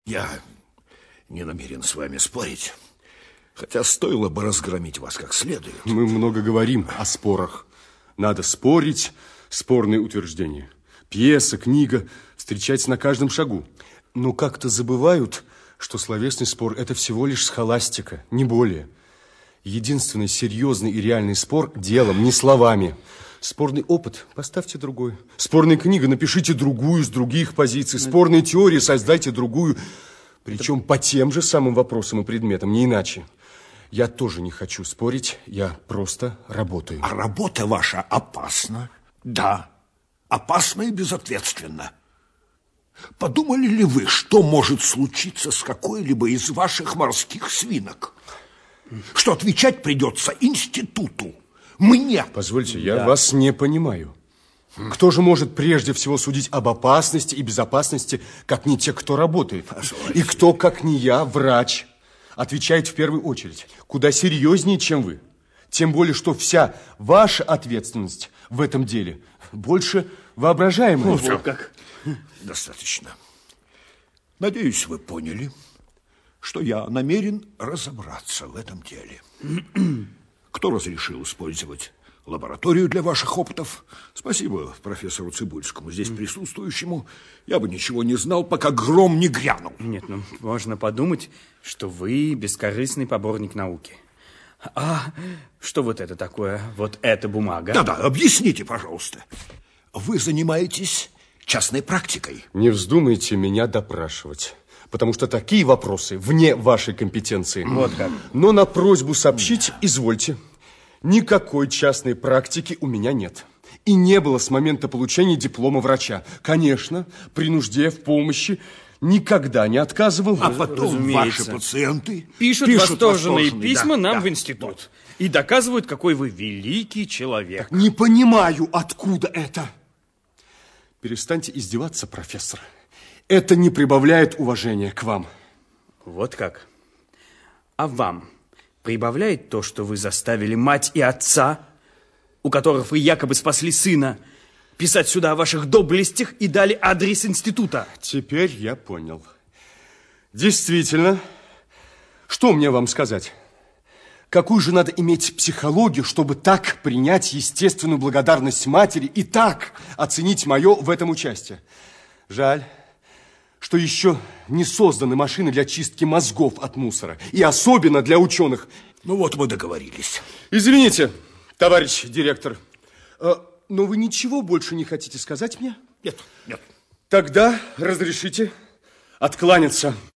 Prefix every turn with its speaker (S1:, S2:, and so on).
S1: Я не намерен с вами спорить, хотя стоило бы разгромить вас как следует.
S2: Мы много говорим о спорах. Надо спорить, спорные утверждения. Пьеса, книга, встречается на каждом шагу. Но как-то забывают, что словесный спор – это всего лишь схоластика, не более. Единственный серьезный и реальный спор – делом, не словами. Спорный опыт – поставьте другой. Спорная книга – напишите другую с других позиций. Спорные теории – создайте другую. Причем по тем же самым вопросам и предметам, не иначе. Я тоже не хочу спорить, я просто работаю.
S1: А работа ваша опасна? Да, опасна и безответственна. Подумали ли вы, что может случиться с какой-либо из ваших морских свинок? Что отвечать придется институту, мне.
S2: Позвольте, я вас не понимаю. Кто же может прежде всего судить об опасности и безопасности, как не те, кто работает? Позвольте. И кто, как не я, врач, отвечает в первую очередь, куда серьезнее, чем вы. Тем более, что вся ваша ответственность в этом деле больше воображаемая.
S1: Ну, вот как. Достаточно. Надеюсь, вы поняли, что я намерен разобраться в этом деле. Кто разрешил использовать лабораторию для ваших опытов? Спасибо профессору Цибульскому, здесь присутствующему. Я бы ничего не знал, пока гром не грянул.
S3: Нет, ну, можно подумать, что вы бескорыстный поборник науки. А что вот это такое? Вот эта бумага?
S1: Да-да, объясните, пожалуйста. Вы занимаетесь частной практикой?
S2: Не вздумайте меня допрашивать, потому что такие вопросы вне вашей компетенции.
S3: Вот как.
S2: Но на просьбу сообщить, извольте. Никакой частной практики у меня нет. И не было с момента получения диплома врача. Конечно, при нужде, в помощи никогда не отказывал.
S1: А потом ваши пациенты
S3: пишут восторженные письма нам в институт. Вот. И доказывают, какой вы великий человек.
S2: Так не понимаю, откуда это. Перестаньте издеваться, профессор. Это не прибавляет уважения к вам.
S3: Вот как. А вам прибавляет то, что вы заставили мать и отца, у которых вы якобы спасли сына, писать сюда о ваших доблестях и дали адрес института?
S2: Теперь я понял. Действительно, что мне вам сказать? Какую же надо иметь психологию, чтобы так принять естественную благодарность матери и так оценить мое в этом участие? Жаль, что еще не созданы машины для чистки мозгов от мусора. И особенно для ученых.
S1: Ну вот мы договорились.
S2: Извините, товарищ директор, но вы ничего больше не хотите сказать мне?
S1: Нет, нет.
S2: Тогда разрешите откланяться.